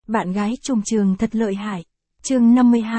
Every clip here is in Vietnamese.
bạn gái trùng trường thật lợi hại. Chương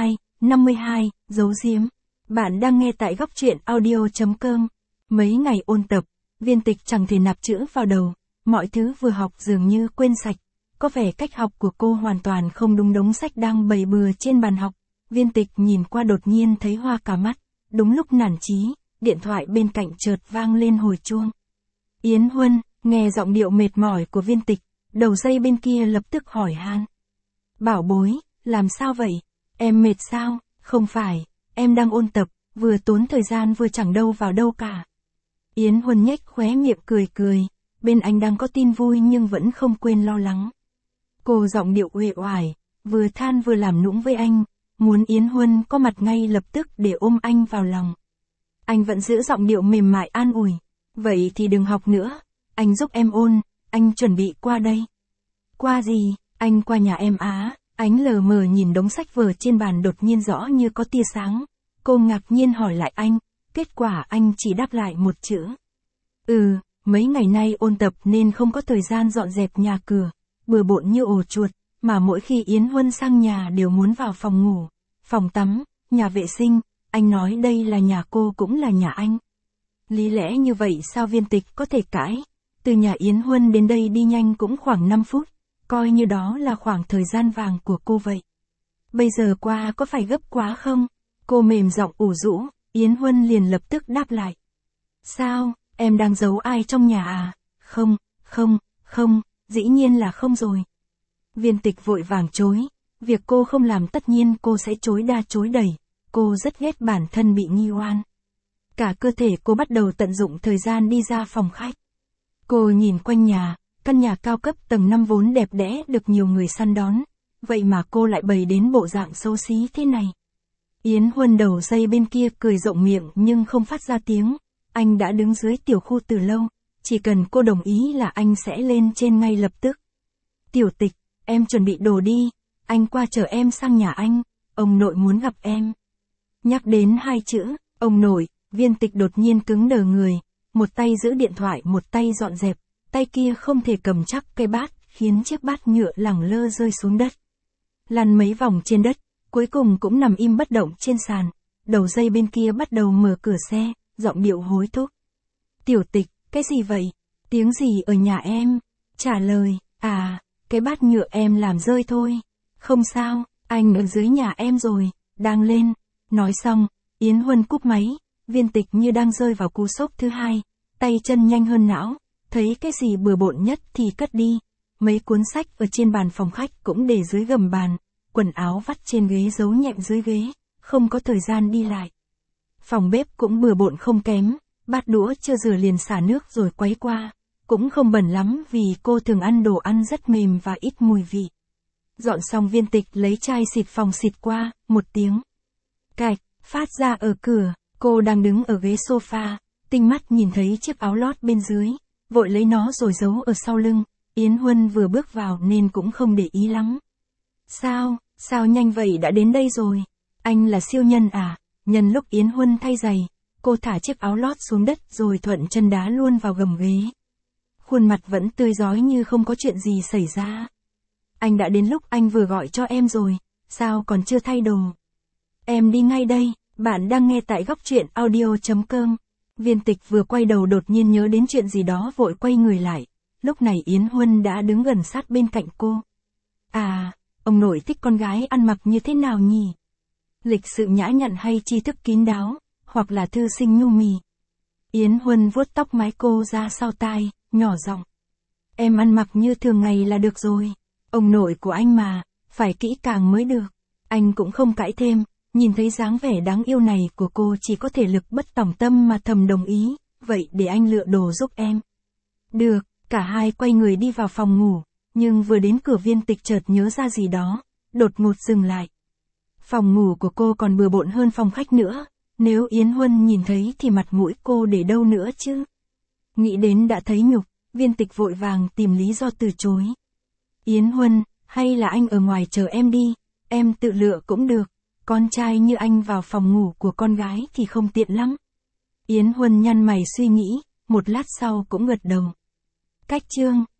52, giấu giếm. Bạn đang nghe tại góc truyện audio.com. Mấy ngày ôn tập, Viên Tịch chẳng thể nạp chữ vào đầu, mọi thứ vừa học dường như quên sạch. Có vẻ cách học của cô hoàn toàn không đúng đống sách đang bày bừa trên bàn học. Viên Tịch nhìn qua đột nhiên thấy hoa cả mắt, đúng lúc nản chí, điện thoại bên cạnh chợt vang lên hồi chuông. Yến Huân, nghe giọng điệu mệt mỏi của Viên Tịch, đầu dây bên kia lập tức hỏi han. Bảo bối, làm sao vậy? Em mệt sao? Không phải, em đang ôn tập, vừa tốn thời gian vừa chẳng đâu vào đâu cả. Yến Huân nhếch khóe miệng cười, bên anh đang có tin vui nhưng vẫn không quên lo lắng. Cô giọng điệu uể oải, vừa than vừa làm nũng với anh, muốn Yến Huân có mặt ngay lập tức để ôm anh vào lòng. Anh vẫn giữ giọng điệu mềm mại an ủi, vậy thì đừng học nữa, anh giúp em ôn, anh chuẩn bị qua đây. Qua gì? Anh qua nhà em á. Ánh lờ mờ nhìn đống sách vở trên bàn đột nhiên rõ như có tia sáng. Cô ngạc nhiên hỏi lại anh, kết quả anh chỉ đáp lại một chữ. Mấy ngày nay ôn tập nên không có thời gian dọn dẹp nhà cửa, bừa bộn như ổ chuột, mà mỗi khi Yến Huân sang nhà đều muốn vào phòng ngủ, phòng tắm, nhà vệ sinh, anh nói đây là nhà cô cũng là nhà anh. Lý lẽ như vậy sao Viên Tịch có thể cãi, từ nhà Yến Huân đến đây đi nhanh cũng khoảng 5 phút. Coi như đó là khoảng thời gian vàng của cô vậy. Bây giờ qua có phải gấp quá không? Cô mềm giọng ủ rũ, Yến Huân liền lập tức đáp lại. Sao, em đang giấu ai trong nhà à? Không, dĩ nhiên là không rồi. Viên Tịch vội vàng chối, việc cô không làm tất nhiên cô sẽ chối đa chối đẩy, cô rất ghét bản thân bị nghi oan. Cả cơ thể cô bắt đầu tận dụng thời gian đi ra phòng khách. Cô nhìn quanh nhà. Căn nhà cao cấp tầng 5 vốn đẹp đẽ được nhiều người săn đón, vậy mà cô lại bày đến bộ dạng xấu xí thế này. Yến Huân đầu dây bên kia cười rộng miệng nhưng không phát ra tiếng, anh đã đứng dưới tiểu khu từ lâu, chỉ cần cô đồng ý là anh sẽ lên trên ngay lập tức. Tiểu Tịch, em chuẩn bị đồ đi, anh qua chở em sang nhà anh, ông nội muốn gặp em. Nhắc đến hai chữ, ông nội, Viên Tịch đột nhiên cứng đờ người, một tay giữ điện thoại một tay dọn dẹp. Tay kia không thể cầm chắc cây bát, khiến chiếc bát nhựa lẳng lơ rơi xuống đất. Lăn mấy vòng trên đất, cuối cùng cũng nằm im bất động trên sàn. Đầu dây bên kia bắt đầu mở cửa xe, giọng điệu hối thúc. Tiểu Tịch, cái gì vậy? Tiếng gì ở nhà em? Trả lời, cái bát nhựa em làm rơi thôi. Không sao, anh ở dưới nhà em rồi, đang lên. Nói xong, Yến Huân cúp máy, Viên Tịch như đang rơi vào cú sốc thứ hai, tay chân nhanh hơn não. Thấy cái gì bừa bộn nhất thì cất đi, mấy cuốn sách ở trên bàn phòng khách cũng để dưới gầm bàn, quần áo vắt trên ghế giấu nhẹm dưới ghế, không có thời gian đi lại. Phòng bếp cũng bừa bộn không kém, bát đũa chưa rửa liền xả nước rồi quấy qua, cũng không bẩn lắm vì cô thường ăn đồ ăn rất mềm và ít mùi vị. Dọn xong Viên Tịch lấy chai xịt phòng xịt qua, một tiếng cạch, phát ra ở cửa, cô đang đứng ở ghế sofa, tinh mắt nhìn thấy chiếc áo lót bên dưới. Vội lấy nó rồi giấu ở sau lưng, Yến Huân vừa bước vào nên cũng không để ý lắm. Sao nhanh vậy đã đến đây rồi? Anh là siêu nhân à? Nhân lúc Yến Huân thay giày, cô thả chiếc áo lót xuống đất rồi thuận chân đá luôn vào gầm ghế. Khuôn mặt vẫn tươi rói như không có chuyện gì xảy ra. Anh đã đến lúc anh vừa gọi cho em rồi, sao còn chưa thay đồ? Em đi ngay đây, bạn đang nghe tại góc truyện audio.com. Viên Tịch vừa quay đầu đột nhiên nhớ đến chuyện gì đó vội quay người lại, lúc này Yến Huân đã đứng gần sát bên cạnh cô. Ông nội thích con gái ăn mặc như thế nào nhỉ? Lịch sự nhã nhặn hay tri thức kín đáo, hoặc là thư sinh nhu mì? Yến Huân vuốt tóc mái cô ra sau tai, nhỏ giọng. Em ăn mặc như thường ngày là được rồi, ông nội của anh mà, phải kỹ càng mới được. Anh cũng không cãi thêm. Nhìn thấy dáng vẻ đáng yêu này của cô chỉ có thể lực bất tòng tâm mà thầm đồng ý, vậy để anh lựa đồ giúp em. Được, cả hai quay người đi vào phòng ngủ, nhưng vừa đến cửa Viên Tịch chợt nhớ ra gì đó, đột ngột dừng lại. Phòng ngủ của cô còn bừa bộn hơn phòng khách nữa, nếu Yến Huân nhìn thấy thì mặt mũi cô để đâu nữa chứ. Nghĩ đến đã thấy nhục, Viên Tịch vội vàng tìm lý do từ chối. Yến Huân, hay là anh ở ngoài chờ em đi, em tự lựa cũng được. Con trai như anh vào phòng ngủ của con gái thì không tiện lắm. Yến Huân nhăn mày suy nghĩ, một lát sau cũng gật đầu. Cách chương